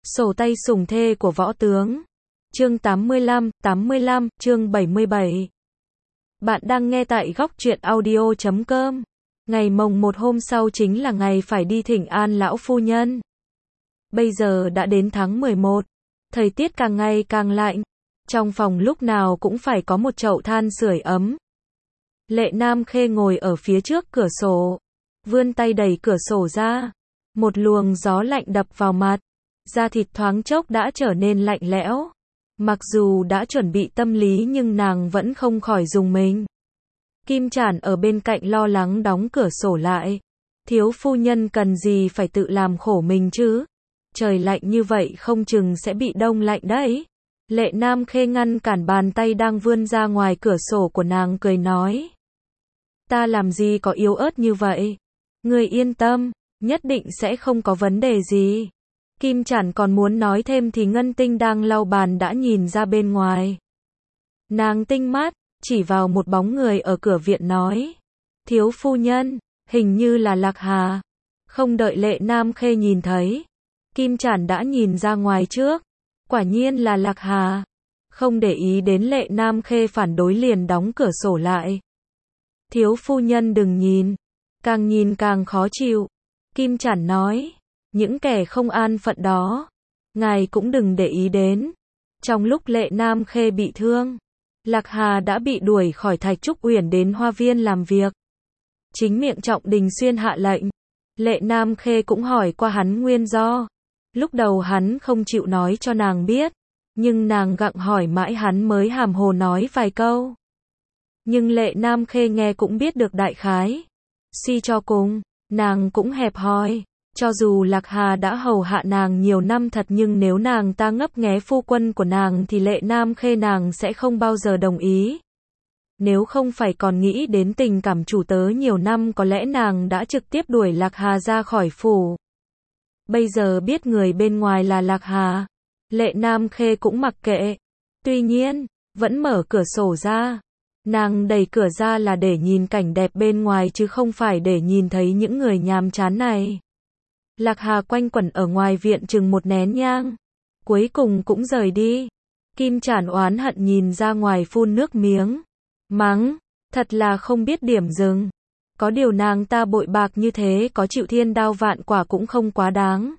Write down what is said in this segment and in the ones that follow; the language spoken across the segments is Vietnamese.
Sổ tay sủng thê của võ tướng. Chương 85, chương 77. Bạn đang nghe tại góc truyện audio.com. Ngày mồng 1 hôm sau chính là ngày phải đi thỉnh an lão phu nhân. Bây giờ đã đến tháng 11. Thời tiết càng ngày càng lạnh. Trong phòng lúc nào cũng phải có một chậu than sưởi ấm. Lệ Nam Khê ngồi ở phía trước cửa sổ. Vươn tay đẩy cửa sổ ra. Một luồng gió lạnh đập vào mặt. Da thịt thoáng chốc đã trở nên lạnh lẽo. Mặc dù đã chuẩn bị tâm lý nhưng nàng vẫn không khỏi rùng mình. Kim Trản ở bên cạnh lo lắng đóng cửa sổ lại. Thiếu phu nhân cần gì phải tự làm khổ mình chứ? Trời lạnh như vậy không chừng sẽ bị đông lạnh đấy. Lệ Nam Khê ngăn cản bàn tay đang vươn ra ngoài cửa sổ của nàng, cười nói. Ta làm gì có yếu ớt như vậy? Ngươi yên tâm, nhất định sẽ không có vấn đề gì. Kim Trản còn muốn nói thêm thì Ngân Tinh đang lau bàn đã nhìn ra bên ngoài. Nàng tinh mắt, chỉ vào một bóng người ở cửa viện nói. Thiếu phu nhân, hình như là Lạc Hà. Không đợi Lệ Nam Khê nhìn thấy. Kim Trản đã nhìn ra ngoài trước. Quả nhiên là Lạc Hà. Không để ý đến Lệ Nam Khê phản đối liền đóng cửa sổ lại. Thiếu phu nhân đừng nhìn. Càng nhìn càng khó chịu. Kim Trản nói. Những kẻ không an phận đó, ngài cũng đừng để ý đến. Trong lúc Lệ Nam Khê bị thương, Lạc Hà đã bị đuổi khỏi Thạch Trúc Uyển đến Hoa Viên làm việc. Chính miệng Trọng Đình Xuyên hạ lệnh. Lệ Nam Khê cũng hỏi qua hắn nguyên do. Lúc đầu hắn không chịu nói cho nàng biết, nhưng nàng gặng hỏi mãi hắn mới hàm hồ nói vài câu. Nhưng Lệ Nam Khê nghe cũng biết được đại khái. Suy cho cùng, nàng cũng hẹp hòi. Cho dù Lạc Hà đã hầu hạ nàng nhiều năm thật nhưng nếu nàng ta ngấp nghé phu quân của nàng thì Lệ Nam Khê nàng sẽ không bao giờ đồng ý. Nếu không phải còn nghĩ đến tình cảm chủ tớ nhiều năm có lẽ nàng đã trực tiếp đuổi Lạc Hà ra khỏi phủ. Bây giờ biết người bên ngoài là Lạc Hà, Lệ Nam Khê cũng mặc kệ. Tuy nhiên, vẫn mở cửa sổ ra. Nàng đẩy cửa ra là để nhìn cảnh đẹp bên ngoài chứ không phải để nhìn thấy những người nhàm chán này. Lạc Hà quanh quẩn ở ngoài viện chừng một nén nhang. Cuối cùng cũng rời đi. Kim Trản oán hận nhìn ra ngoài phun nước miếng. Mắng, thật là không biết điểm dừng. Có điều nàng ta bội bạc như thế có chịu thiên đao vạn quả cũng không quá đáng.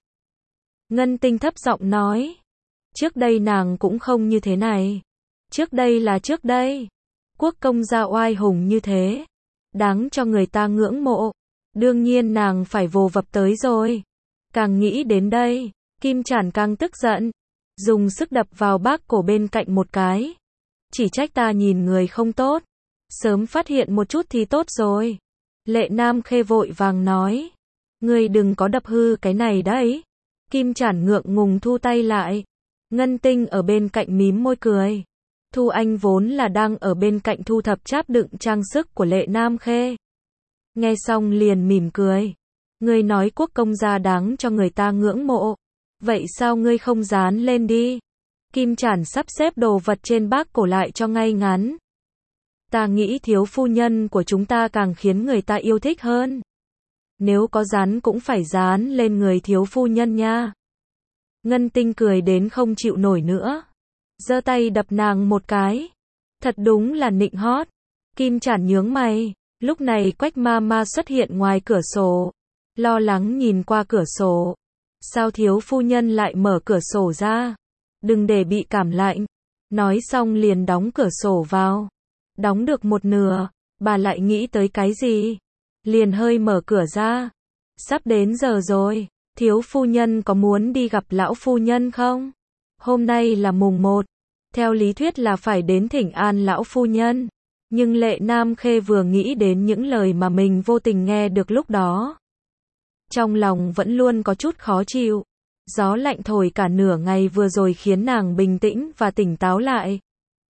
Ngân Tinh thấp giọng nói. Trước đây nàng cũng không như thế này. Trước đây là trước đây. Quốc công gia oai hùng như thế. Đáng cho người ta ngưỡng mộ. Đương nhiên nàng phải vồ vập tới rồi. Càng nghĩ đến đây, Kim Trản càng tức giận. Dùng sức đập vào bác cổ bên cạnh một cái. Chỉ trách ta nhìn người không tốt. Sớm phát hiện một chút thì tốt rồi. Lệ Nam Khê vội vàng nói. Ngươi đừng có đập hư cái này đấy. Kim Trản ngượng ngùng thu tay lại. Ngân Tinh ở bên cạnh mím môi cười. Thu Anh vốn là đang ở bên cạnh thu thập cháp đựng trang sức của Lệ Nam Khê. Nghe xong liền mỉm cười. Ngươi nói quốc công gia đáng cho người ta ngưỡng mộ. Vậy sao ngươi không dán lên đi? Kim Trản sắp xếp đồ vật trên bác cổ lại cho ngay ngắn. Ta nghĩ thiếu phu nhân của chúng ta càng khiến người ta yêu thích hơn. Nếu có dán cũng phải dán lên người thiếu phu nhân nha. Ngân Tinh cười đến không chịu nổi nữa. Giơ tay đập nàng một cái. Thật đúng là nịnh hót. Kim Trản nhướng mày. Lúc này Quách ma ma xuất hiện ngoài cửa sổ. Lo lắng nhìn qua cửa sổ. Sao thiếu phu nhân lại mở cửa sổ ra? Đừng để bị cảm lạnh. Nói xong liền đóng cửa sổ vào. Đóng được một nửa, bà lại nghĩ tới cái gì? Liền hơi mở cửa ra. Sắp đến giờ rồi, thiếu phu nhân có muốn đi gặp lão phu nhân không? Hôm nay là mùng 1. Theo lý thuyết là phải đến thỉnh an lão phu nhân. Nhưng Lệ Nam Khê vừa nghĩ đến những lời mà mình vô tình nghe được lúc đó. Trong lòng vẫn luôn có chút khó chịu. Gió lạnh thổi cả nửa ngày vừa rồi khiến nàng bình tĩnh và tỉnh táo lại.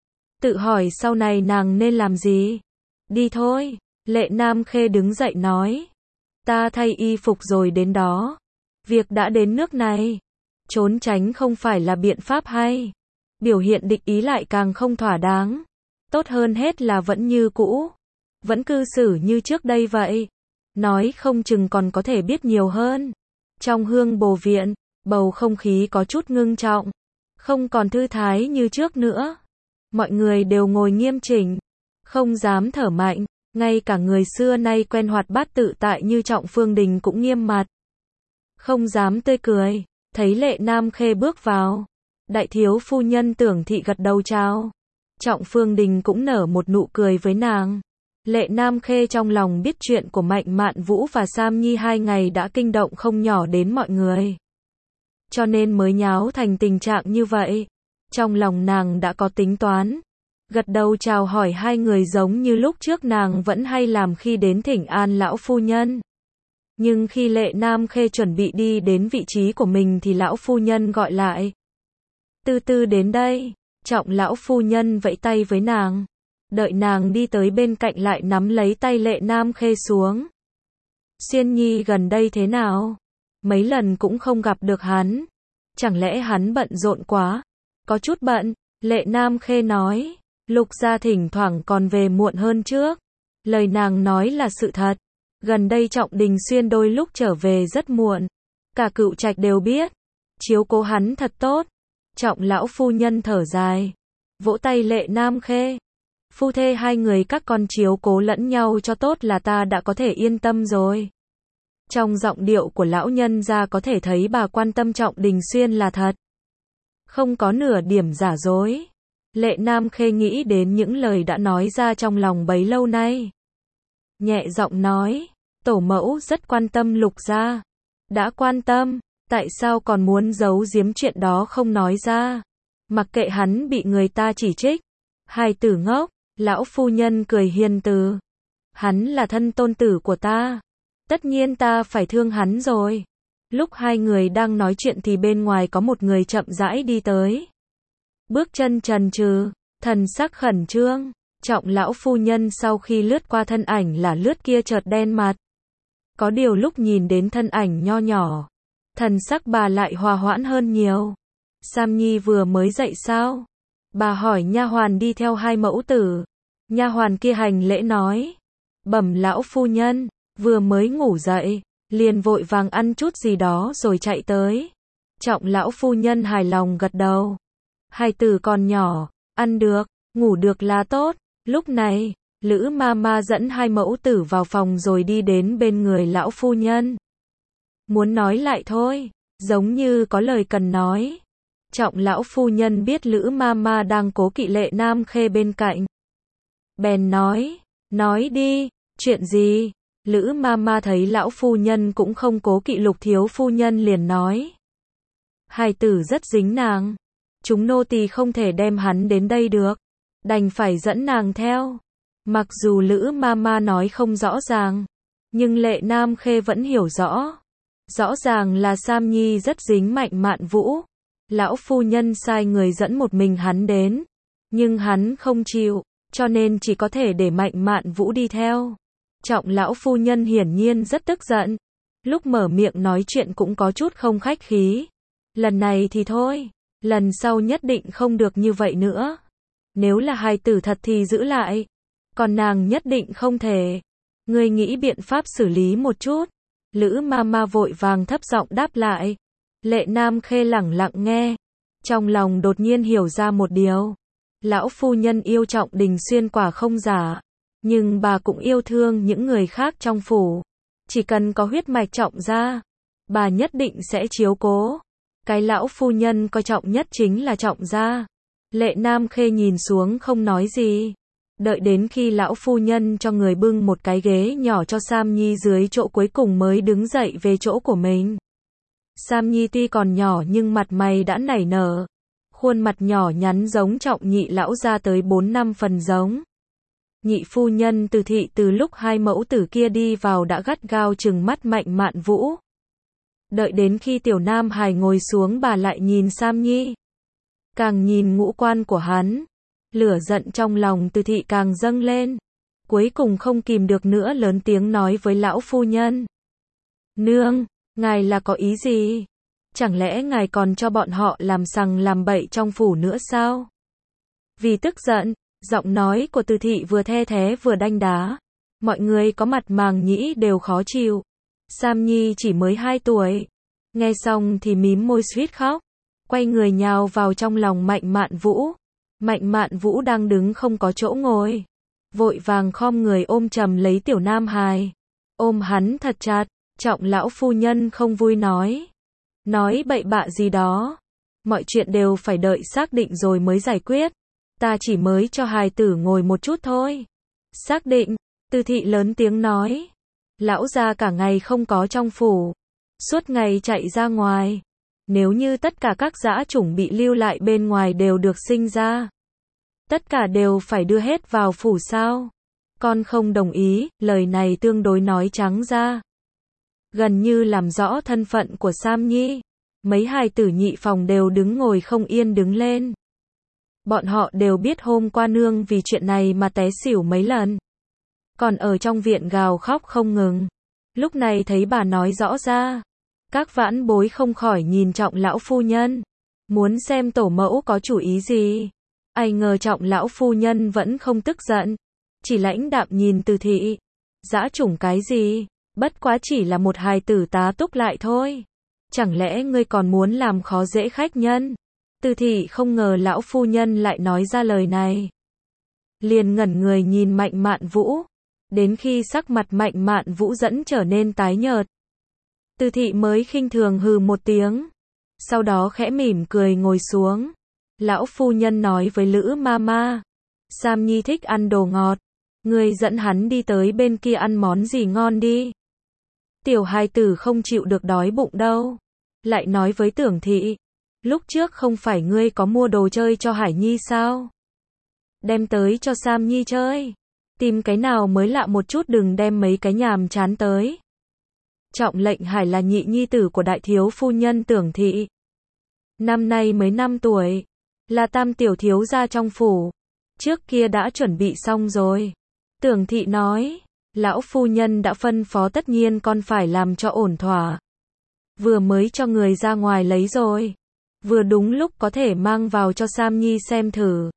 Tự hỏi sau này nàng nên làm gì? Đi thôi. Lệ Nam Khê đứng dậy nói. Ta thay y phục rồi đến đó. Việc đã đến nước này. Trốn tránh không phải là biện pháp hay. Biểu hiện địch ý lại càng không thỏa đáng. Tốt hơn hết là vẫn như cũ. Vẫn cư xử như trước đây vậy. Nói không chừng còn có thể biết nhiều hơn. Trong Hương Bồ Viện, Bầu không khí có chút ngưng trọng, không còn thư thái như trước nữa. Mọi người đều ngồi nghiêm chỉnh, không dám thở mạnh, ngay cả người xưa nay quen hoạt bát tự tại như Trọng Phương Đình cũng nghiêm mặt, không dám tươi cười. Thấy Lệ Nam Khê bước vào, đại thiếu phu nhân Tưởng Thị gật đầu chào. Trọng Phương Đình cũng nở một nụ cười với nàng. Lệ Nam Khê trong lòng biết chuyện của Mạnh Mạn Vũ và Sam Nhi 2 ngày đã kinh động không nhỏ đến mọi người, cho nên mới nháo thành tình trạng như vậy. Trong lòng nàng đã có tính toán, gật đầu chào hỏi hai người giống như lúc trước nàng vẫn hay làm khi đến thỉnh an lão phu nhân. Nhưng khi Lệ Nam Khê chuẩn bị đi đến vị trí của mình thì lão phu nhân gọi lại. Từ từ đến đây. Trọng lão phu nhân vẫy tay với nàng. Đợi nàng đi tới bên cạnh lại nắm lấy tay Lệ Nam Khê xuống. Xuyên Nhi gần đây thế nào? Mấy lần cũng không gặp được hắn. Chẳng lẽ hắn bận rộn quá? Có chút bận, Lệ Nam Khê nói. Lục gia thỉnh thoảng còn về muộn hơn trước. Lời nàng nói là sự thật. Gần đây Trọng Đình Xuyên đôi lúc trở về rất muộn. Cả Cựu Trạch đều biết. Chiếu cố hắn thật tốt. Trọng lão phu nhân thở dài, vỗ tay Lệ Nam Khê. Phu thê hai người các con chiếu cố lẫn nhau cho tốt là ta đã có thể yên tâm rồi. Trong giọng điệu của lão nhân gia có thể thấy bà quan tâm Trọng Đình Xuyên là thật. Không có nửa điểm giả dối. Lệ Nam Khê nghĩ đến những lời đã nói ra trong lòng bấy lâu nay. Nhẹ giọng nói, tổ mẫu rất quan tâm Lục gia. Đã quan tâm, tại sao còn muốn giấu giếm chuyện đó không nói ra? Mặc kệ hắn bị người ta chỉ trích. Hài tử ngốc, lão phu nhân cười hiền từ. Hắn là thân tôn tử của ta. Tất nhiên ta phải thương hắn rồi. Lúc hai người đang nói chuyện thì bên ngoài có một người chậm rãi đi tới. Bước chân trần trừ, thần sắc khẩn trương. Trọng lão phu nhân sau khi lướt qua thân ảnh là lướt kia chợt đen mặt. Có điều lúc nhìn đến thân ảnh nho nhỏ, thần sắc bà lại hòa hoãn hơn nhiều. Sam Nhi vừa mới dậy sao? Bà hỏi nha hoàn đi theo hai mẫu tử. Nha hoàn kia hành lễ nói, bẩm lão phu nhân, vừa mới ngủ dậy, liền vội vàng ăn chút gì đó rồi chạy tới. Trọng lão phu nhân hài lòng gật đầu. Hai tử còn nhỏ, ăn được, ngủ được là tốt. Lúc này, Lữ Mama dẫn hai mẫu tử vào phòng rồi đi đến bên người lão phu nhân. Muốn nói lại thôi, giống như có lời cần nói. Trọng lão phu nhân biết Lữ Mama đang cố kỵ Lệ Nam Khê bên cạnh. Bèn nói đi, chuyện gì? Lữ Mama thấy lão phu nhân cũng không cố kỵ Lục thiếu phu nhân liền nói. Hài tử rất dính nàng. Chúng nô tỳ không thể đem hắn đến đây được. Đành phải dẫn nàng theo. Mặc dù Lữ Mama nói không rõ ràng, nhưng Lệ Nam Khê vẫn hiểu rõ. Rõ ràng là Sam Nhi rất dính Mạnh Mạn Vũ. Lão phu nhân sai người dẫn một mình hắn đến. Nhưng hắn không chịu, cho nên chỉ có thể để Mạnh Mạn Vũ đi theo. Trọng lão phu nhân hiển nhiên rất tức giận. Lúc mở miệng nói chuyện cũng có chút không khách khí. Lần này thì thôi, lần sau nhất định không được như vậy nữa. Nếu là hài tử thật thì giữ lại. Còn nàng nhất định không thể. Ngươi nghĩ biện pháp xử lý một chút. Lữ Mama vội vàng thấp giọng đáp lại. Lệ Nam Khê lẳng lặng nghe. Trong lòng đột nhiên hiểu ra một điều. Lão phu nhân yêu Trọng Đình Xuyên quả không giả. Nhưng bà cũng yêu thương những người khác trong phủ. Chỉ cần có huyết mạch Trọng gia, bà nhất định sẽ chiếu cố. Cái lão phu nhân coi trọng nhất chính là Trọng gia. Lệ Nam Khê nhìn xuống không nói gì. Đợi đến khi lão phu nhân cho người bưng một cái ghế nhỏ cho Sam Nhi dưới chỗ cuối cùng mới đứng dậy về chỗ của mình. Sam Nhi tuy còn nhỏ nhưng mặt mày đã nảy nở. Khuôn mặt nhỏ nhắn giống Trọng nhị lão ra tới 4-5 phần giống. Nhị phu nhân Từ Thị từ lúc hai mẫu tử kia đi vào đã gắt gao trừng mắt Mạnh Mạn Vũ. Đợi đến khi Tiểu Nam Hải ngồi xuống bà lại nhìn Sam Nhi. Càng nhìn ngũ quan của hắn, lửa giận trong lòng Từ Thị càng dâng lên. Cuối cùng không kìm được nữa lớn tiếng nói với lão phu nhân. Nương, ngài là có ý gì? Chẳng lẽ ngài còn cho bọn họ làm sằng làm bậy trong phủ nữa sao? Vì tức giận, giọng nói của Từ Thị vừa the thé vừa đanh đá. Mọi người có mặt màng nhĩ đều khó chịu. Sam Nhi chỉ mới 2 tuổi. Nghe xong thì mím môi suýt khóc, quay người nhào vào trong lòng Mạnh Mạn Vũ. Mạnh Mạn Vũ đang đứng không có chỗ ngồi, vội vàng khom người ôm chầm lấy Tiểu Nam Hài, ôm hắn thật chặt. Trọng lão phu nhân không vui nói bậy bạ gì đó, mọi chuyện đều phải đợi xác định rồi mới giải quyết, ta chỉ mới cho hài tử ngồi một chút thôi. Xác định, Từ Thị lớn tiếng nói, lão gia cả ngày không có trong phủ, suốt ngày chạy ra ngoài, nếu như tất cả các dã chủng bị lưu lại bên ngoài đều được sinh ra, tất cả đều phải đưa hết vào phủ sao? Con không đồng ý. Lời này tương đối nói trắng ra, gần như làm rõ thân phận của Sam Nhi. Mấy hài tử nhị phòng đều đứng ngồi không yên đứng lên. Bọn họ đều biết hôm qua nương vì chuyện này mà té xỉu mấy lần, còn ở trong viện gào khóc không ngừng. Lúc này thấy bà nói rõ ra, các vãn bối không khỏi nhìn Trọng lão phu nhân, muốn xem tổ mẫu có chủ ý gì. Ai ngờ Trọng lão phu nhân vẫn không tức giận, chỉ lãnh đạm nhìn Từ Thị. Dã chủng cái gì, bất quá chỉ là một hài tử tá túc lại thôi, chẳng lẽ ngươi còn muốn làm khó dễ khách nhân? Từ Thị không ngờ lão phu nhân lại nói ra lời này, liền ngẩn người nhìn Mạnh Mạn Vũ, đến khi sắc mặt Mạnh Mạn Vũ dẫn trở nên tái nhợt, Từ Thị mới khinh thường hừ một tiếng, sau đó khẽ mỉm cười ngồi xuống. Lão phu nhân nói với Lữ Mama, Sam Nhi thích ăn đồ ngọt, ngươi dẫn hắn đi tới bên kia ăn món gì ngon đi. Tiểu hài tử không chịu được đói bụng đâu. Lại nói với Tưởng Thị, lúc trước không phải ngươi có mua đồ chơi cho Hải Nhi sao? Đem tới cho Sam Nhi chơi. Tìm cái nào mới lạ một chút, đừng đem mấy cái nhàm chán tới. Trọng Lệnh Hải là nhị nhi tử của đại thiếu phu nhân Tưởng Thị. Năm nay mới 5 tuổi, là tam tiểu thiếu gia trong phủ. Trước kia đã chuẩn bị xong rồi. Tưởng Thị nói, lão phu nhân đã phân phó tất nhiên con phải làm cho ổn thỏa. Vừa mới cho người ra ngoài lấy rồi, vừa đúng lúc có thể mang vào cho Sam Nhi xem thử.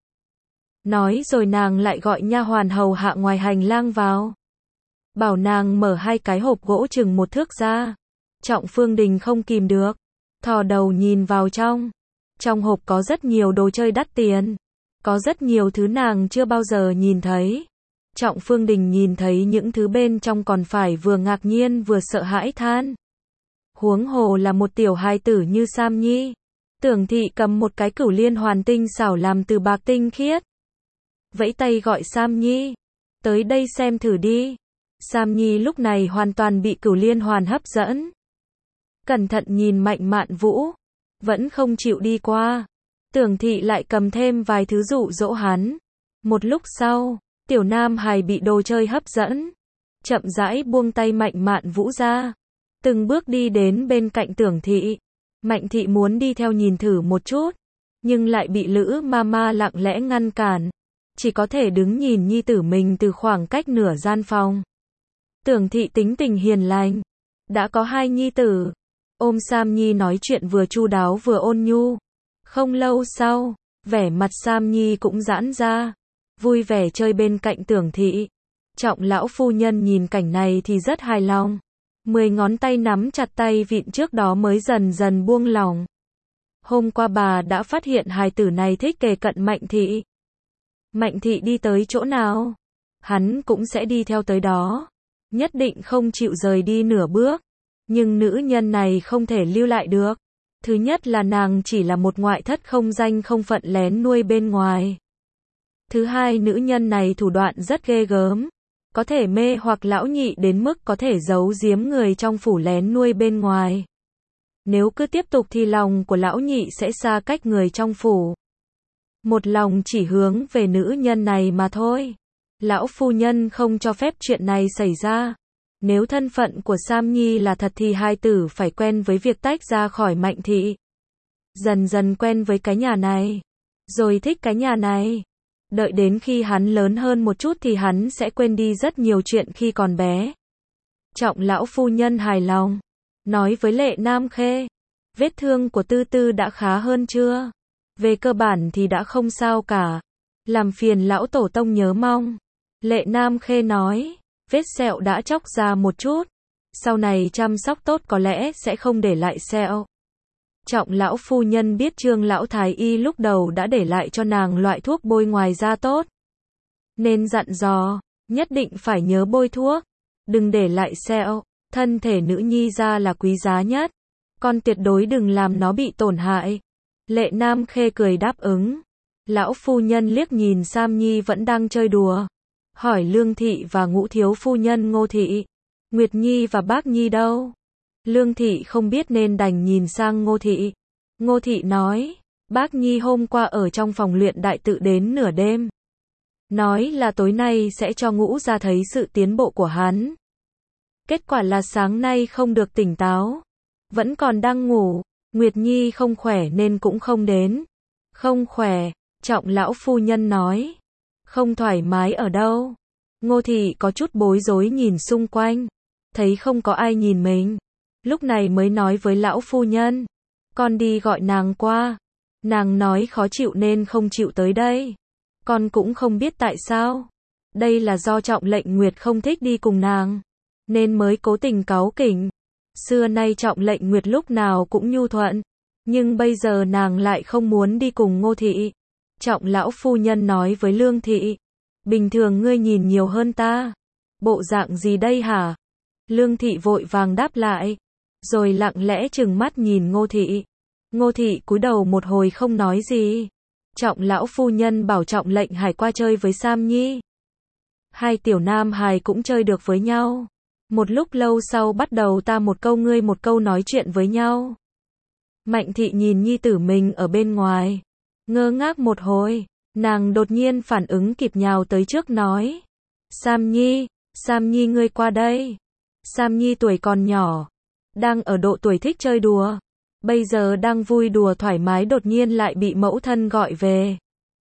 Nói rồi nàng lại gọi nha hoàn hầu hạ ngoài hành lang vào, bảo nàng mở 2 cái hộp gỗ chừng 1 thước ra. Trọng Phương Đình không kìm được, thò đầu nhìn vào trong hộp có rất nhiều đồ chơi đắt tiền, có rất nhiều thứ nàng chưa bao giờ nhìn thấy. Trọng Phương Đình nhìn thấy những thứ bên trong còn phải vừa ngạc nhiên vừa sợ hãi than. Huống hồ là một tiểu hài tử như Sam Nhi. Tưởng Thị cầm một cái cửu liên hoàn tinh xảo làm từ bạc tinh khiết, vẫy tay gọi Sam Nhi, tới đây xem thử đi. Sam Nhi lúc này hoàn toàn bị cửu liên hoàn hấp dẫn. Cẩn thận nhìn Mạnh Mạn Vũ, vẫn không chịu đi qua. Tưởng Thị lại cầm thêm vài thứ dụ dỗ hắn. Một lúc sau, Tiểu Nam Hài bị đồ chơi hấp dẫn, chậm rãi buông tay Mạnh Mạn Vũ ra, từng bước đi đến bên cạnh Tưởng Thị. Mạnh Thị muốn đi theo nhìn thử một chút, nhưng lại bị Lữ Mama lặng lẽ ngăn cản, chỉ có thể đứng nhìn nhi tử mình từ khoảng cách nửa gian phòng. Tưởng Thị tính tình hiền lành, đã có 2 nhi tử, ôm Sam Nhi nói chuyện vừa chu đáo vừa ôn nhu. Không lâu sau, vẻ mặt Sam Nhi cũng giãn ra, vui vẻ chơi bên cạnh Tưởng Thị. Trọng lão phu nhân nhìn cảnh này thì rất hài lòng. 10 ngón tay nắm chặt tay vịn trước đó mới dần dần buông lỏng. Hôm qua bà đã phát hiện hài tử này thích kề cận Mạnh Thị. Mạnh Thị đi tới chỗ nào, hắn cũng sẽ đi theo tới đó, nhất định không chịu rời đi nửa bước. Nhưng nữ nhân này không thể lưu lại được. Thứ nhất là nàng chỉ là một ngoại thất không danh không phận lén nuôi bên ngoài. Thứ hai, nữ nhân này thủ đoạn rất ghê gớm, có thể mê hoặc lão nhị đến mức có thể giấu giếm người trong phủ lén nuôi bên ngoài. Nếu cứ tiếp tục thì lòng của lão nhị sẽ xa cách người trong phủ, một lòng chỉ hướng về nữ nhân này mà thôi. Lão phu nhân không cho phép chuyện này xảy ra. Nếu thân phận của Sam Nhi là thật thì hai tử phải quen với việc tách ra khỏi Mạnh Thị. Dần dần quen với cái nhà này, rồi thích cái nhà này. Đợi đến khi hắn lớn hơn một chút thì hắn sẽ quên đi rất nhiều chuyện khi còn bé. Trọng lão phu nhân hài lòng, nói với Lệ Nam Khê, vết thương của Tư Tư đã khá hơn chưa? Về cơ bản thì đã không sao cả. Làm phiền lão tổ tông nhớ mong. Lệ Nam Khê nói, vết sẹo đã chóc ra một chút, sau này chăm sóc tốt có lẽ sẽ không để lại sẹo. Trọng lão phu nhân biết Trương lão thái y lúc đầu đã để lại cho nàng loại thuốc bôi ngoài da tốt, nên dặn dò, nhất định phải nhớ bôi thuốc, đừng để lại sẹo, thân thể nữ nhi da là quý giá nhất, con tuyệt đối đừng làm nó bị tổn hại. Lệ Nam Khê cười đáp ứng. Lão phu nhân liếc nhìn Sam Nhi vẫn đang chơi đùa, hỏi Lương Thị và Ngũ thiếu phu nhân Ngô Thị, Nguyệt Nhi và Bác Nhi đâu? Lương Thị không biết nên đành nhìn sang Ngô Thị. Ngô Thị nói, Bác Nhi hôm qua ở trong phòng luyện đại tự đến nửa đêm. Nói là tối nay sẽ cho Ngũ ra thấy sự tiến bộ của hắn. Kết quả là sáng nay không được tỉnh táo, vẫn còn đang ngủ. Nguyệt Nhi không khỏe nên cũng không đến. Không khỏe, Trọng lão phu nhân nói. Không thoải mái ở đâu? Ngô Thị có chút bối rối nhìn xung quanh, thấy không có ai nhìn mình, lúc này mới nói với lão phu nhân, con đi gọi nàng qua. Nàng nói khó chịu nên không chịu tới đây. Con cũng không biết tại sao. Đây là do Trọng Lệnh Nguyệt không thích đi cùng nàng, nên mới cố tình cáu kỉnh. Xưa nay Trọng Lệnh Nguyệt lúc nào cũng nhu thuận, nhưng bây giờ nàng lại không muốn đi cùng Ngô Thị. Trọng lão phu nhân nói với Lương Thị, bình thường ngươi nhìn nhiều hơn ta. Bộ dạng gì đây hả? Lương Thị vội vàng đáp lại, rồi lặng lẽ trừng mắt nhìn Ngô Thị. Ngô Thị cúi đầu một hồi không nói gì. Trọng lão phu nhân bảo Trọng Lệnh Hải qua chơi với Sam Nhi. Hai tiểu nam hài cũng chơi được với nhau. Một lúc lâu sau bắt đầu ta một câu ngươi một câu nói chuyện với nhau. Mạnh Thị nhìn nhi tử mình ở bên ngoài, ngơ ngác một hồi, nàng đột nhiên phản ứng kịp nhào tới trước nói, Sam Nhi ngươi qua đây. Sam Nhi tuổi còn nhỏ, đang ở độ tuổi thích chơi đùa, bây giờ đang vui đùa thoải mái đột nhiên lại bị mẫu thân gọi về.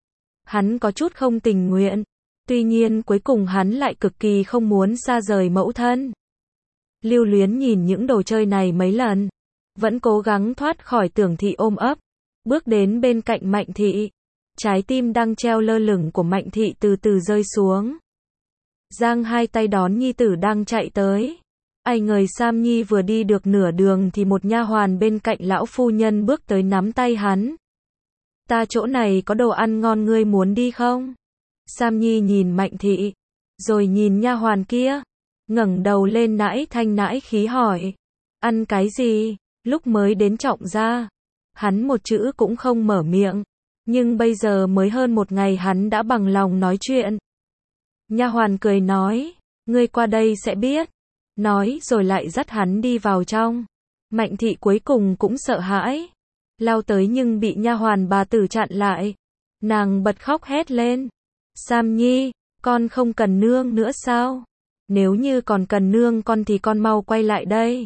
Hắn có chút không tình nguyện, tuy nhiên cuối cùng hắn lại cực kỳ không muốn xa rời mẫu thân. Lưu Luyến nhìn những đồ chơi này mấy lần, vẫn cố gắng thoát khỏi Tưởng Thị ôm ấp, bước đến bên cạnh Mạnh Thị. Trái tim đang treo lơ lửng của Mạnh Thị từ từ rơi xuống. Giang hai tay đón nhi tử đang chạy tới. Ai ngờ Sam Nhi vừa đi được nửa đường thì một nha hoàn bên cạnh lão phu nhân bước tới nắm tay hắn. Ta chỗ này có đồ ăn ngon ngươi muốn đi không? Sam Nhi nhìn Mạnh Thị, rồi nhìn nha hoàn kia, ngẩng đầu lên nãi thanh nãi khí hỏi, ăn cái gì? Lúc mới đến Trọng gia, hắn một chữ cũng không mở miệng, nhưng bây giờ mới hơn một ngày hắn đã bằng lòng nói chuyện. Nha hoàn cười nói, ngươi qua đây sẽ biết. Nói rồi lại dắt hắn đi vào trong. Mạnh Thị cuối cùng cũng sợ hãi, lao tới nhưng bị nha hoàn bà tử chặn lại. Nàng bật khóc hét lên, Sam Nhi, con không cần nương nữa sao? Nếu như còn cần nương con thì con mau quay lại đây.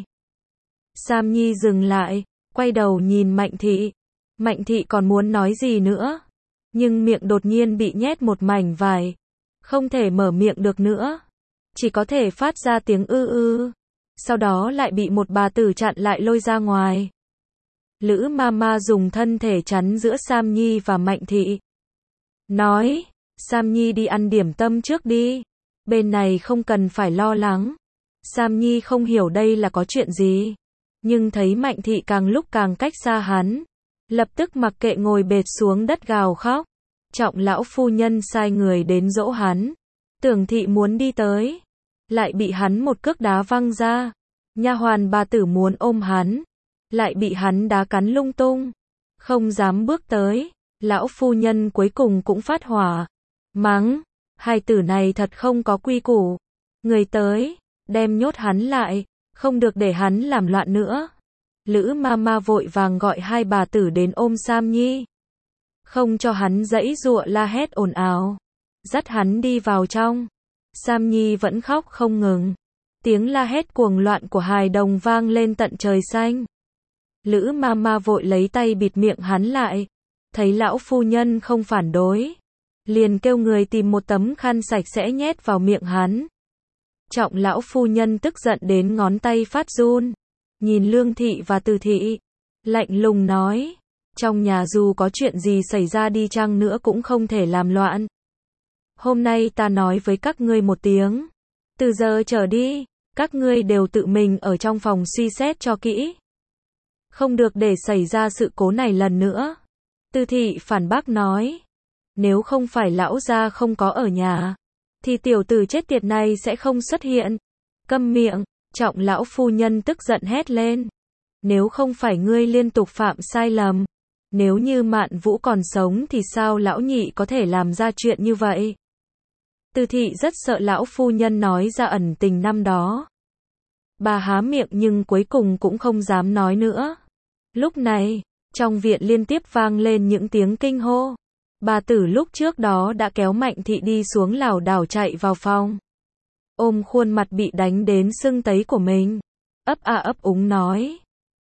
Sam Nhi dừng lại, quay đầu nhìn Mạnh Thị. Mạnh Thị còn muốn nói gì nữa, nhưng miệng đột nhiên bị nhét một mảnh vải, không thể mở miệng được nữa, chỉ có thể phát ra tiếng ư ư. Sau đó lại bị một bà tử chặn lại lôi ra ngoài. Lữ Mama dùng thân thể chắn giữa Sam Nhi và Mạnh Thị, nói, Sam Nhi đi ăn điểm tâm trước đi, bên này không cần phải lo lắng. Sam Nhi không hiểu đây là có chuyện gì, nhưng thấy Mạnh Thị càng lúc càng cách xa hắn, lập tức mặc kệ ngồi bệt xuống đất gào khóc. Trọng lão phu nhân sai người đến dỗ hắn. Tưởng Thị muốn đi tới, lại bị hắn một cước đá văng ra. Nha hoàn bà tử muốn ôm hắn, lại bị hắn đá cắn lung tung, không dám bước tới. Lão phu nhân cuối cùng cũng phát hỏa, mắng, hai tử này thật không có quy củ. Người tới, đem nhốt hắn lại, không được để hắn làm loạn nữa. Lữ Mama vội vàng gọi hai bà tử đến ôm Sam Nhi, không cho hắn giãy giụa la hét ồn ào, dắt hắn đi vào trong. Sam Nhi vẫn khóc không ngừng, tiếng la hét cuồng loạn của hài đồng vang lên tận trời xanh. Lữ Mama vội lấy tay bịt miệng hắn lại, thấy lão phu nhân không phản đối, liền kêu người tìm một tấm khăn sạch sẽ nhét vào miệng hắn. Trọng lão phu nhân tức giận đến ngón tay phát run, nhìn Lương Thị và Từ Thị, lạnh lùng nói, trong nhà dù có chuyện gì xảy ra đi chăng nữa cũng không thể làm loạn. Hôm nay ta nói với các ngươi một tiếng, từ giờ trở đi, Các ngươi đều tự mình ở trong phòng suy xét cho kỹ. Không được để xảy ra sự cố này lần nữa. Từ thị phản bác nói. Nếu không phải lão gia không có ở nhà, thì tiểu tử chết tiệt này sẽ không xuất hiện. Câm miệng, Trọng lão phu nhân tức giận hét lên. Nếu không phải ngươi liên tục phạm sai lầm, nếu như Mạn Vũ còn sống thì sao lão nhị có thể làm ra chuyện như vậy? Từ thị rất sợ lão phu nhân nói ra ẩn tình năm đó. Bà há miệng nhưng cuối cùng cũng không dám nói nữa. Lúc này, trong viện liên tiếp vang lên những tiếng kinh hô. Bà tử lúc trước đó đã kéo Mạnh thị đi xuống lảo đảo chạy vào phòng. Ôm khuôn mặt bị đánh đến sưng tấy của mình. Ấp a ấp úng nói.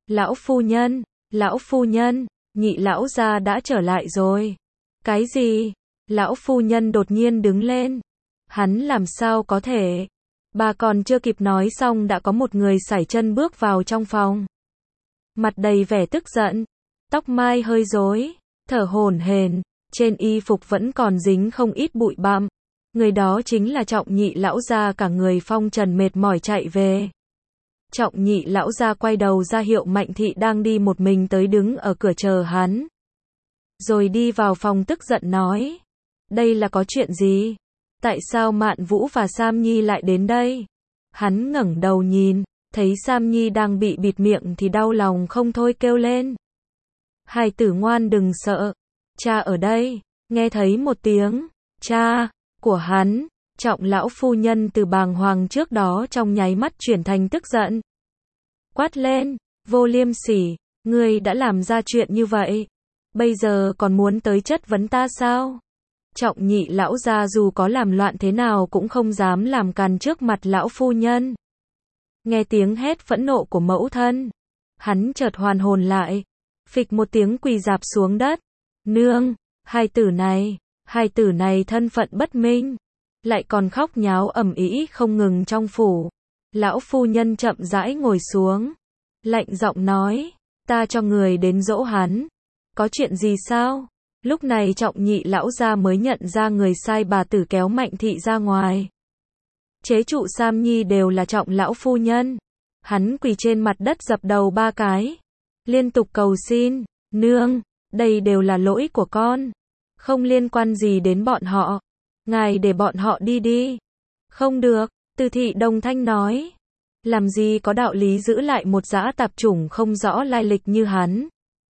Lão phu nhân, nhị lão gia đã trở lại rồi. Cái gì? Lão phu nhân đột nhiên đứng lên. Hắn làm sao có thể? Bà còn chưa kịp nói xong đã có một người sải chân bước vào trong phòng. Mặt đầy vẻ tức giận, tóc mai hơi rối, thở hổn hển, trên y phục vẫn còn dính không ít bụi bặm. Người đó chính là Trọng nhị lão gia, cả người phong trần mệt mỏi chạy về. Trọng nhị lão gia quay đầu ra hiệu Mạnh thị đang đi một mình tới đứng ở cửa chờ hắn. Rồi đi vào phòng tức giận nói. Đây là có chuyện gì? Tại sao Mạn Vũ và Sam Nhi lại đến đây? Hắn ngẩng đầu nhìn, thấy Sam Nhi đang bị bịt miệng thì đau lòng không thôi kêu lên. Hài tử ngoan đừng sợ, cha ở đây. Nghe thấy một tiếng, cha, của hắn, Trọng lão phu nhân từ bàng hoàng trước đó trong nháy mắt chuyển thành tức giận. Quát lên, vô liêm sỉ, ngươi đã làm ra chuyện như vậy, bây giờ còn muốn tới chất vấn ta sao? Trọng nhị lão gia dù có làm loạn thế nào cũng không dám làm càn trước mặt lão phu nhân. Nghe tiếng hét phẫn nộ của mẫu thân, hắn chợt hoàn hồn lại, phịch một tiếng quỳ rạp xuống đất. Nương, hai tử này thân phận bất minh, lại còn khóc nháo ầm ĩ không ngừng trong phủ. Lão phu nhân chậm rãi ngồi xuống, lạnh giọng nói, ta cho người đến dỗ hắn. Có chuyện gì sao? Lúc này Trọng nhị lão gia mới nhận ra người sai bà tử kéo Mạnh thị ra ngoài. Chế trụ Sam Nhi đều là Trọng lão phu nhân. Hắn quỳ trên mặt đất dập đầu 3 cái, liên tục cầu xin, nương, đây đều là lỗi của con, không liên quan gì đến bọn họ, ngài để bọn họ đi đi. Không được, Từ thị đồng thanh nói, làm gì có đạo lý giữ lại một dã tạp chủng không rõ lai lịch như hắn.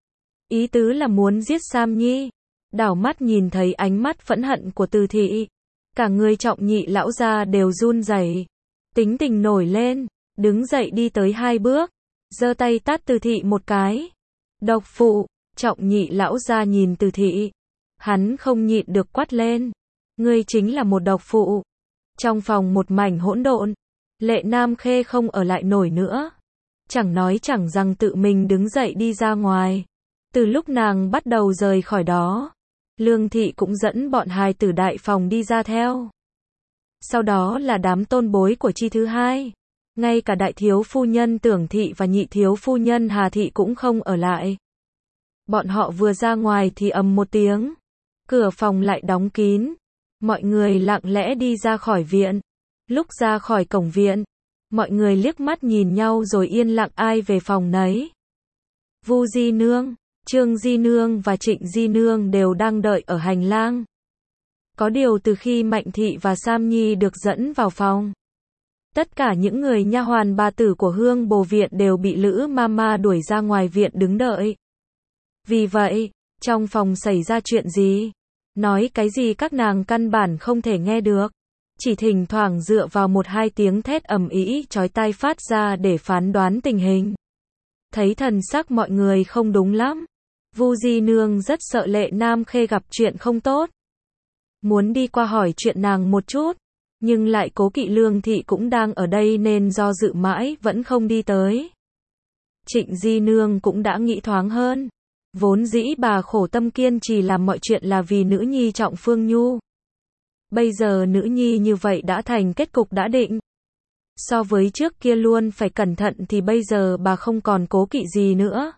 Ý tứ là muốn giết Sam Nhi. Đảo mắt nhìn thấy ánh mắt phẫn hận của Từ thị, cả người Trọng nhị lão gia đều run rẩy, tính tình nổi lên, đứng dậy đi tới 2 bước, giơ tay tát Từ thị một cái. Độc phụ! Trọng nhị lão gia nhìn Từ thị, hắn không nhịn được quát lên, ngươi chính là một độc phụ. Trong phòng một mảnh hỗn độn, Lệ Nam Khê không ở lại nổi nữa, chẳng nói chẳng rằng tự mình đứng dậy đi ra ngoài. Từ lúc nàng bắt đầu rời khỏi đó, Lương thị cũng dẫn bọn hài tử đại phòng đi ra theo. Sau đó là đám tôn bối của Chi thứ hai, ngay cả đại thiếu phu nhân Tưởng thị và nhị thiếu phu nhân Hà thị cũng không ở lại. Bọn họ vừa ra ngoài thì ầm một tiếng, cửa phòng lại đóng kín. Mọi người lặng lẽ đi ra khỏi viện. Lúc ra khỏi cổng viện, mọi người liếc mắt nhìn nhau rồi yên lặng ai về phòng nấy. Vu Di Nương, Trương Di Nương và Trịnh Di Nương đều đang đợi ở hành lang. Có điều từ khi Mạnh thị và Sam Nhi được dẫn vào phòng, tất cả những người nha hoàn bà tử của Hương Bồ viện đều bị Lữ Mama đuổi ra ngoài viện đứng đợi. Vì vậy, trong phòng xảy ra chuyện gì, nói cái gì các nàng căn bản không thể nghe được, chỉ thỉnh thoảng dựa vào 1-2 tiếng thét ầm ĩ chói tai phát ra để phán đoán tình hình. Thấy thần sắc mọi người không đúng lắm, Vu Di Nương rất sợ Lệ Nam Khê gặp chuyện không tốt, muốn đi qua hỏi chuyện nàng một chút, nhưng lại cố kỵ Lương thị cũng đang ở đây nên do dự mãi vẫn không đi tới. Trịnh Di Nương cũng đã nghĩ thoáng hơn, vốn dĩ bà khổ tâm kiên trì làm mọi chuyện là vì nữ nhi Trọng Phương Nhu. Bây giờ nữ nhi như vậy đã thành kết cục đã định. So với trước kia luôn phải cẩn thận thì bây giờ bà không còn cố kỵ gì nữa.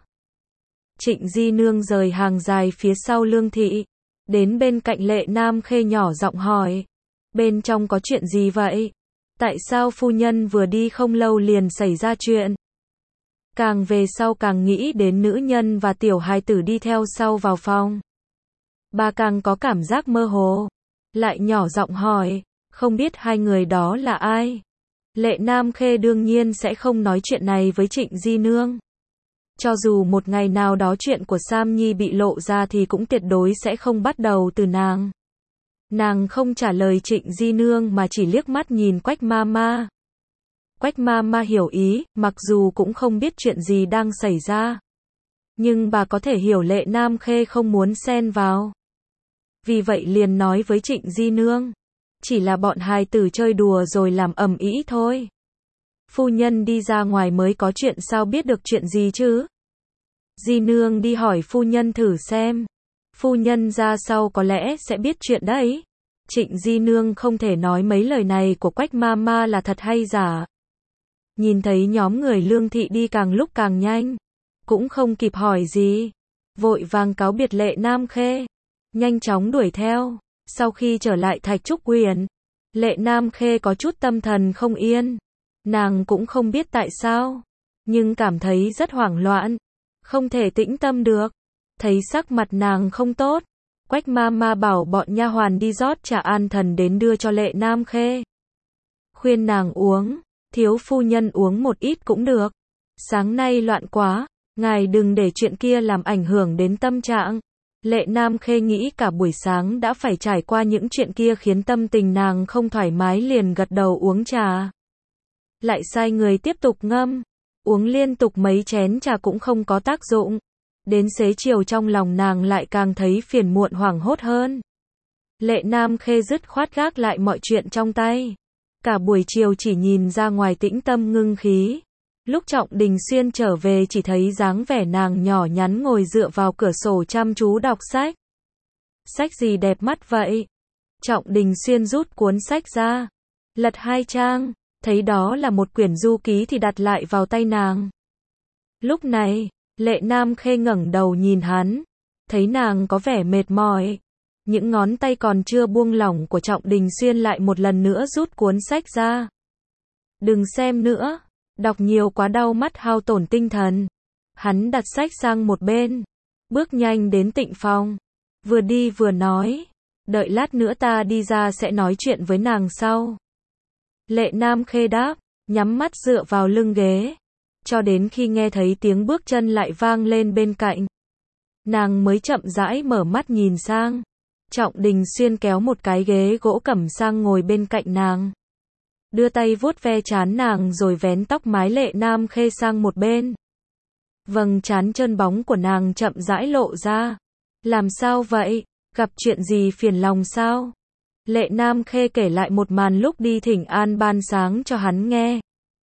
Trịnh Di Nương rời hàng dài phía sau Lương thị, đến bên cạnh Lệ Nam Khê nhỏ giọng hỏi, bên trong có chuyện gì vậy? Tại sao phu nhân vừa đi không lâu liền xảy ra chuyện? Càng về sau càng nghĩ đến nữ nhân và tiểu hài tử đi theo sau vào phòng. Bà càng có cảm giác mơ hồ. Lại nhỏ giọng hỏi, không biết hai người đó là ai? Lệ Nam Khê đương nhiên sẽ không nói chuyện này với Trịnh Di Nương. Cho dù một ngày nào đó chuyện của Sam Nhi bị lộ ra thì cũng tuyệt đối sẽ không bắt đầu từ nàng. Nàng không trả lời Trịnh Di Nương mà chỉ liếc mắt nhìn Quách Mama. Quách Mama hiểu ý, mặc dù cũng không biết chuyện gì đang xảy ra. Nhưng bà có thể hiểu Lệ Nam Khê không muốn xen vào. Vì vậy liền nói với Trịnh Di Nương. Chỉ là bọn hài tử chơi đùa rồi làm ầm ĩ thôi. Phu nhân đi ra ngoài mới có chuyện sao biết được chuyện gì chứ? Di Nương đi hỏi phu nhân thử xem. Phu nhân ra sau có lẽ sẽ biết chuyện đấy. Trịnh Di Nương không thể nói mấy lời này của Quách Mama là thật hay giả. Nhìn thấy nhóm người Lương Thị đi càng lúc càng nhanh. Cũng không kịp hỏi gì. Vội vàng cáo biệt Lệ Nam Khê. Nhanh chóng đuổi theo. Sau khi trở lại Thạch Trúc Uyển, Lệ Nam Khê có chút tâm thần không yên. Nàng cũng không biết tại sao. Nhưng cảm thấy rất hoảng loạn. Không thể tĩnh tâm được. Thấy sắc mặt nàng không tốt. Quách Mama bảo bọn nha hoàn đi rót trà an thần đến đưa cho Lệ Nam Khê. Khuyên nàng uống. Thiếu phu nhân uống một ít cũng được. Sáng nay loạn quá. Ngài đừng để chuyện kia làm ảnh hưởng đến tâm trạng. Lệ Nam Khê nghĩ cả buổi sáng đã phải trải qua những chuyện kia khiến tâm tình nàng không thoải mái liền gật đầu uống trà. Lại sai người tiếp tục ngâm. Uống liên tục mấy chén trà cũng không có tác dụng. Đến xế chiều trong lòng nàng lại càng thấy phiền muộn hoảng hốt hơn. Lệ Nam Khê dứt khoát gác lại mọi chuyện trong tay. Cả buổi chiều chỉ nhìn ra ngoài tĩnh tâm ngưng khí. Lúc Trọng Đình Xuyên trở về chỉ thấy dáng vẻ nàng nhỏ nhắn ngồi dựa vào cửa sổ chăm chú đọc sách. Sách gì đẹp mắt vậy? Trọng Đình Xuyên rút cuốn sách ra. Lật 2 trang. Thấy đó là một quyển du ký thì đặt lại vào tay nàng. Lúc này, Lệ Nam Khê ngẩng đầu nhìn hắn. Thấy nàng có vẻ mệt mỏi. Những ngón tay còn chưa buông lỏng của Trọng Đình Xuyên lại một lần nữa rút cuốn sách ra. Đừng xem nữa. Đọc nhiều quá đau mắt hao tổn tinh thần. Hắn đặt sách sang một bên. Bước nhanh đến tịnh phòng. Vừa đi vừa nói. Đợi lát nữa ta đi ra sẽ nói chuyện với nàng sau. Lệ Nam Khê đáp. Nhắm mắt dựa vào lưng ghế. Cho đến khi nghe thấy tiếng bước chân lại vang lên bên cạnh. Nàng mới chậm rãi mở mắt nhìn sang. Trọng Đình Xuyên kéo một cái ghế gỗ cẩm sang ngồi bên cạnh nàng. Đưa tay vuốt ve trán nàng rồi vén tóc mái Lệ Nam Khê sang một bên. Vầng trán trơn bóng của nàng chậm rãi lộ ra. Làm sao vậy? Gặp chuyện gì phiền lòng sao? Lệ Nam Khê kể lại một màn lúc đi thỉnh an ban sáng cho hắn nghe.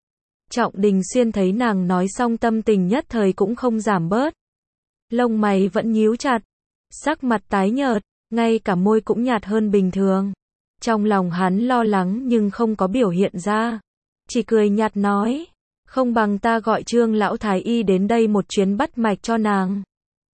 Trọng Đình Xuyên thấy nàng nói xong tâm tình nhất thời cũng không giảm bớt. Lông mày vẫn nhíu chặt. Sắc mặt tái nhợt, ngay cả môi cũng nhạt hơn bình thường. Trong lòng hắn lo lắng nhưng không có biểu hiện ra. Chỉ cười nhạt nói. Không bằng ta gọi Trương lão thái y đến đây một chuyến bắt mạch cho nàng.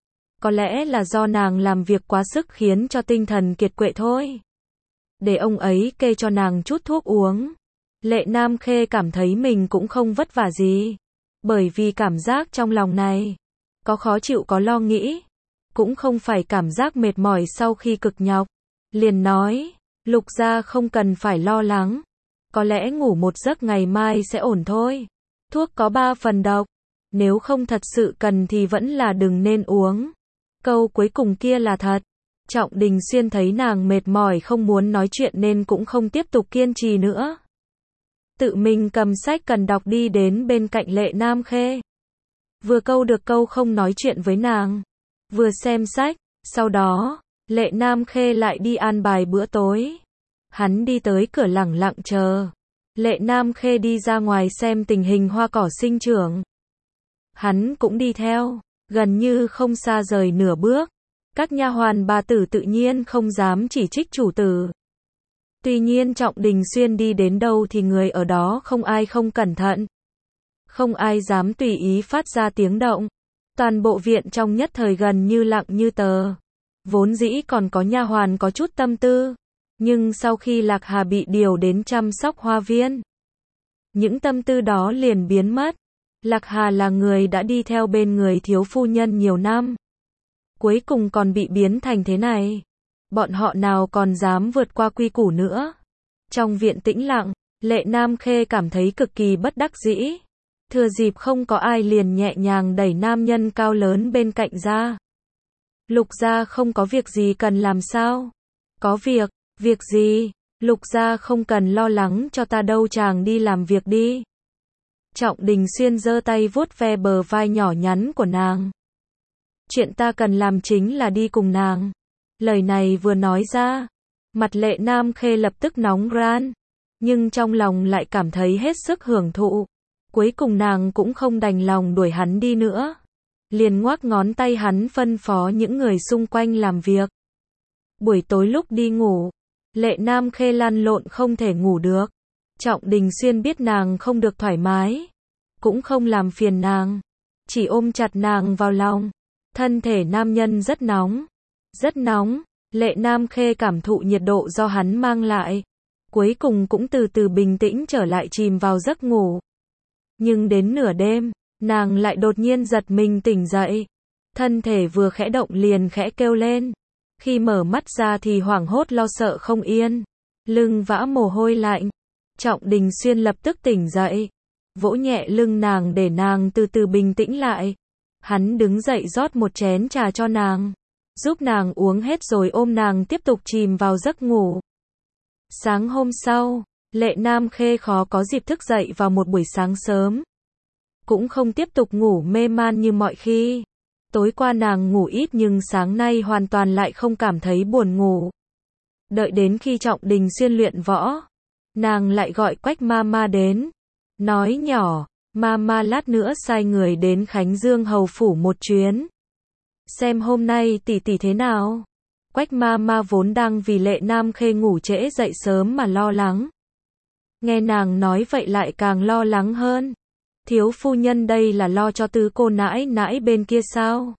Có lẽ là do nàng làm việc quá sức khiến cho tinh thần kiệt quệ thôi. Để ông ấy kê cho nàng chút thuốc uống. Lệ Nam Khê cảm thấy mình cũng không vất vả gì. Bởi vì cảm giác trong lòng này. Có khó chịu có lo nghĩ. Cũng không phải cảm giác mệt mỏi sau khi cực nhọc. Liền nói. Lục gia không cần phải lo lắng. Có lẽ ngủ một giấc ngày mai sẽ ổn thôi. Thuốc có 3 phần độc. Nếu không thật sự cần thì vẫn là đừng nên uống. Câu cuối cùng kia là thật. Trọng Đình Xuyên thấy nàng mệt mỏi không muốn nói chuyện nên cũng không tiếp tục kiên trì nữa. Tự mình cầm sách cần đọc đi đến bên cạnh Lệ Nam Khê. Vừa câu được câu không nói chuyện với nàng. Vừa xem sách. Sau đó, Lệ Nam Khê lại đi an bài bữa tối. Hắn đi tới cửa lẳng lặng chờ. Lệ Nam Khê đi ra ngoài xem tình hình hoa cỏ sinh trưởng. Hắn cũng đi theo, gần như không xa rời nửa bước. Các nha hoàn bà tử tự nhiên không dám chỉ trích chủ tử. Tuy nhiên Trọng Đình Xuyên đi đến đâu thì người ở đó không ai không cẩn thận. Không ai dám tùy ý phát ra tiếng động. Toàn bộ viện trong nhất thời gần như lặng như tờ. Vốn dĩ còn có nha hoàn có chút tâm tư. Nhưng sau khi Lạc Hà bị điều đến chăm sóc hoa viên, những tâm tư đó liền biến mất. Lạc Hà là người đã đi theo bên người thiếu phu nhân nhiều năm, cuối cùng còn bị biến thành thế này. Bọn họ nào còn dám vượt qua quy củ nữa. Trong viện tĩnh lặng, Lệ Nam Khê cảm thấy cực kỳ bất đắc dĩ. Thừa dịp không có ai liền nhẹ nhàng đẩy nam nhân cao lớn bên cạnh ra. Lục gia không có việc gì cần làm sao? Có việc gì? Lục gia không cần lo lắng cho ta đâu, chàng đi làm việc đi. Trọng Đình Xuyên giơ tay vuốt ve bờ vai nhỏ nhắn của nàng. Chuyện ta cần làm chính là đi cùng nàng. Lời này vừa nói ra, mặt Lệ Nam Khê lập tức nóng ran, nhưng trong lòng lại cảm thấy hết sức hưởng thụ. Cuối cùng nàng cũng không đành lòng đuổi hắn đi nữa, liền ngoắc ngón tay hắn phân phó những người xung quanh làm việc. Buổi tối lúc đi ngủ, Lệ Nam Khê lăn lộn không thể ngủ được. Trọng Đình Xuyên biết nàng không được thoải mái, cũng không làm phiền nàng, chỉ ôm chặt nàng vào lòng. Thân thể nam nhân rất nóng, rất nóng. Lệ Nam Khê cảm thụ nhiệt độ do hắn mang lại, cuối cùng cũng từ từ bình tĩnh trở lại, chìm vào giấc ngủ. Nhưng đến nửa đêm, nàng lại đột nhiên giật mình tỉnh dậy. Thân thể vừa khẽ động liền khẽ kêu lên. Khi mở mắt ra thì hoảng hốt lo sợ không yên, lưng vã mồ hôi lạnh. Trọng Đình Xuyên lập tức tỉnh dậy, vỗ nhẹ lưng nàng để nàng từ từ bình tĩnh lại. Hắn đứng dậy rót một chén trà cho nàng, giúp nàng uống hết rồi ôm nàng tiếp tục chìm vào giấc ngủ. Sáng hôm sau, Lệ Nam Khê khó có dịp thức dậy vào một buổi sáng sớm. Cũng không tiếp tục ngủ mê man như mọi khi. Tối qua nàng ngủ ít nhưng sáng nay hoàn toàn lại không cảm thấy buồn ngủ. Đợi đến khi Trọng Đình Xuyên luyện võ, nàng lại gọi Quách Mama đến, nói nhỏ, Mama lát nữa sai người đến Khánh Dương hầu phủ một chuyến. Xem hôm nay tỷ tỷ thế nào. Quách Mama vốn đang vì Lệ Nam Khê ngủ trễ dậy sớm mà lo lắng. Nghe nàng nói vậy lại càng lo lắng hơn. Thiếu phu nhân đây là lo cho tứ cô nãi nãi bên kia sao?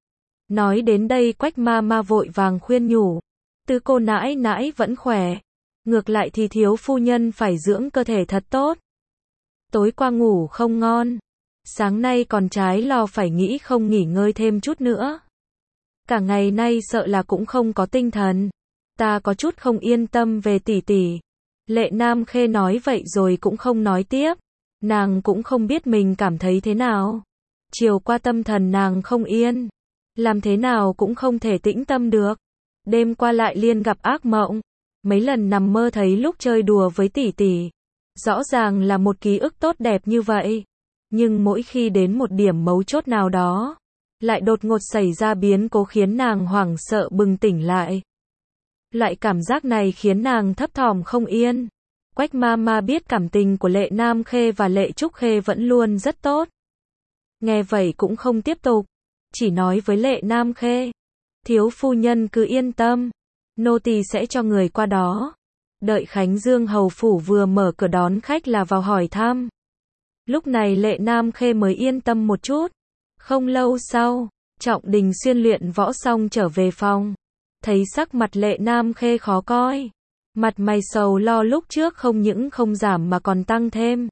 Nói đến đây Quách Mama vội vàng khuyên nhủ. Tứ cô nãi nãi vẫn khỏe. Ngược lại thì thiếu phu nhân phải dưỡng cơ thể thật tốt. Tối qua ngủ không ngon. Sáng nay còn trái lo phải nghĩ không nghỉ ngơi thêm chút nữa. Cả ngày nay sợ là cũng không có tinh thần. Ta có chút không yên tâm về tỷ tỷ. Lệ Nam Khê nói vậy rồi cũng không nói tiếp. Nàng cũng không biết mình cảm thấy thế nào. Chiều qua tâm thần nàng không yên. Làm thế nào cũng không thể tĩnh tâm được. Đêm qua lại liên gặp ác mộng. Mấy lần nằm mơ thấy lúc chơi đùa với tỷ tỷ. Rõ ràng là một ký ức tốt đẹp như vậy. Nhưng mỗi khi đến một điểm mấu chốt nào đó, lại đột ngột xảy ra biến cố khiến nàng hoảng sợ bừng tỉnh lại. Loại cảm giác này khiến nàng thấp thỏm không yên. Quách Mama biết cảm tình của Lệ Nam Khê và Lệ Trúc Khê vẫn luôn rất tốt. Nghe vậy cũng không tiếp tục, chỉ nói với Lệ Nam Khê. Thiếu phu nhân cứ yên tâm, nô tỳ sẽ cho người qua đó. Đợi Khánh Dương hầu phủ vừa mở cửa đón khách là vào hỏi thăm. Lúc này Lệ Nam Khê mới yên tâm một chút. Không lâu sau, Trọng Đình Xuyên luyện võ xong trở về phòng. Thấy sắc mặt Lệ Nam Khê khó coi. Mặt mày sầu lo lúc trước không những không giảm mà còn tăng thêm.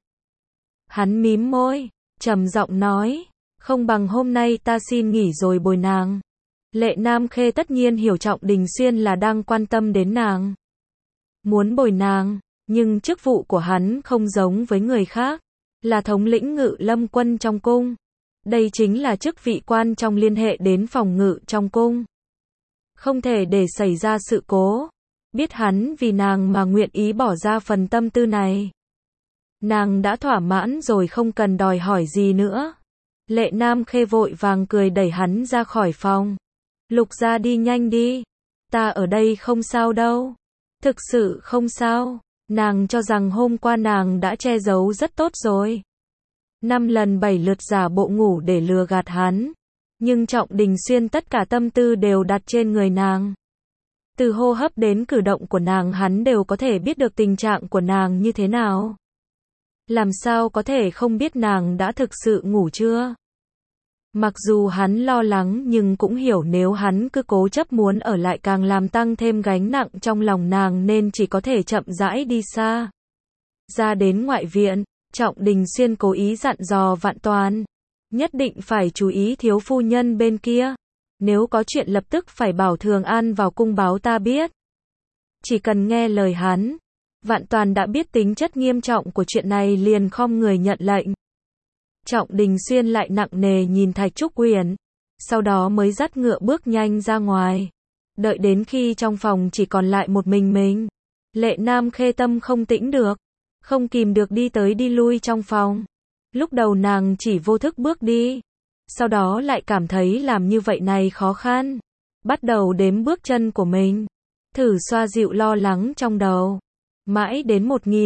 Hắn mím môi, trầm giọng nói, không bằng hôm nay ta xin nghỉ rồi bồi nàng. Lệ Nam Khê tất nhiên hiểu Trọng Đình Xuyên là đang quan tâm đến nàng. Muốn bồi nàng, nhưng chức vụ của hắn không giống với người khác. Là thống lĩnh ngự lâm quân trong cung. Đây chính là chức vị quan trọng liên hệ đến phòng ngự trong cung. Không thể để xảy ra sự cố. Biết hắn vì nàng mà nguyện ý bỏ ra phần tâm tư này. Nàng đã thỏa mãn rồi không cần đòi hỏi gì nữa. Lệ Nam Khê vội vàng cười đẩy hắn ra khỏi phòng. Lục gia đi nhanh đi. Ta ở đây không sao đâu. Thực sự không sao. Nàng cho rằng hôm qua nàng đã che giấu rất tốt rồi. 5 lần 7 lượt giả bộ ngủ để lừa gạt hắn. Nhưng Trọng Đình Xuyên tất cả tâm tư đều đặt trên người nàng. Từ hô hấp đến cử động của nàng hắn đều có thể biết được tình trạng của nàng như thế nào. Làm sao có thể không biết nàng đã thực sự ngủ chưa? Mặc dù hắn lo lắng nhưng cũng hiểu nếu hắn cứ cố chấp muốn ở lại càng làm tăng thêm gánh nặng trong lòng nàng nên chỉ có thể chậm rãi đi xa. Ra đến ngoại viện, Trọng Đình Xuyên cố ý dặn dò Vạn Toàn. Nhất định phải chú ý thiếu phu nhân bên kia. Nếu có chuyện lập tức phải bảo Thường An vào cung báo ta biết. Chỉ cần nghe lời hắn. Vạn Toàn đã biết tính chất nghiêm trọng của chuyện này liền khom người nhận lệnh. Trọng Đình Xuyên lại nặng nề nhìn Thạch Trúc Uyển, sau đó mới dắt ngựa bước nhanh ra ngoài. Đợi đến khi trong phòng chỉ còn lại một mình, Lệ Nam Khê tâm không tĩnh được, không kìm được đi tới đi lui trong phòng. Lúc đầu nàng chỉ vô thức bước đi, sau đó lại cảm thấy làm như vậy này khó khăn, bắt đầu đếm bước chân của mình, thử xoa dịu lo lắng trong đầu. Mãi đến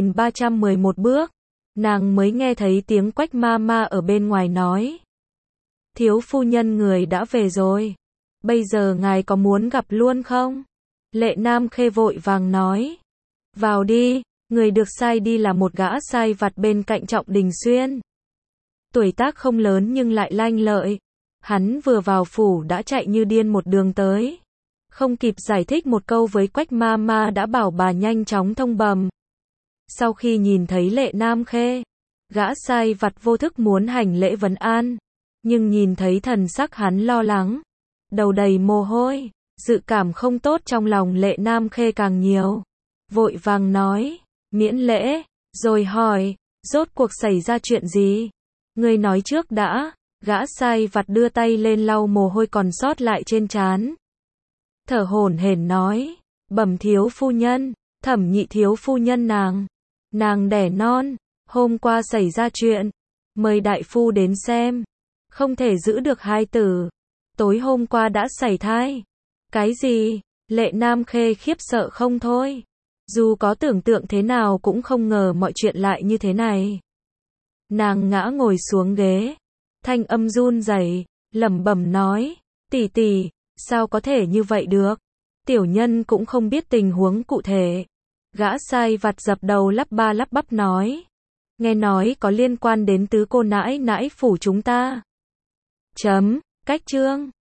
1311 bước, nàng mới nghe thấy tiếng Quách ma ma ở bên ngoài nói. Thiếu phu nhân người đã về rồi. Bây giờ ngài có muốn gặp luôn không? Lệ Nam Khê vội vàng nói. Vào đi, người được sai đi là một gã sai vặt bên cạnh Trọng Đình Xuyên. Tuổi tác không lớn nhưng lại lanh lợi. Hắn vừa vào phủ đã chạy như điên một đường tới. Không kịp giải thích một câu với Quách ma ma đã bảo bà nhanh chóng thông bẩm. Sau khi nhìn thấy Lệ Nam Khê, gã sai vặt vô thức muốn hành lễ vấn an, nhưng nhìn thấy thần sắc hắn lo lắng, đầu đầy mồ hôi, dự cảm không tốt trong lòng Lệ Nam Khê càng nhiều. Vội vàng nói, miễn lễ, rồi hỏi, rốt cuộc xảy ra chuyện gì? Ngươi nói trước đã. Gã sai vặt đưa tay lên lau mồ hôi còn sót lại trên trán. Thở hổn hển nói, bẩm thiếu phu nhân, Thẩm Nhị thiếu phu nhân nàng đẻ non, hôm qua xảy ra chuyện, mời đại phu đến xem, không thể giữ được hai tử, tối hôm qua đã sảy thai. Cái gì? Lệ Nam Khê khiếp sợ không thôi, dù có tưởng tượng thế nào cũng không ngờ mọi chuyện lại như thế này. Nàng ngã ngồi xuống ghế, thanh âm run rẩy, lẩm bẩm nói, tỷ tỷ, sao có thể như vậy được? Tiểu nhân cũng không biết tình huống cụ thể. Gã sai vặt dập đầu lắp ba lắp bắp nói, nghe nói có liên quan đến tứ cô nãi nãi phủ chúng ta. Cách chương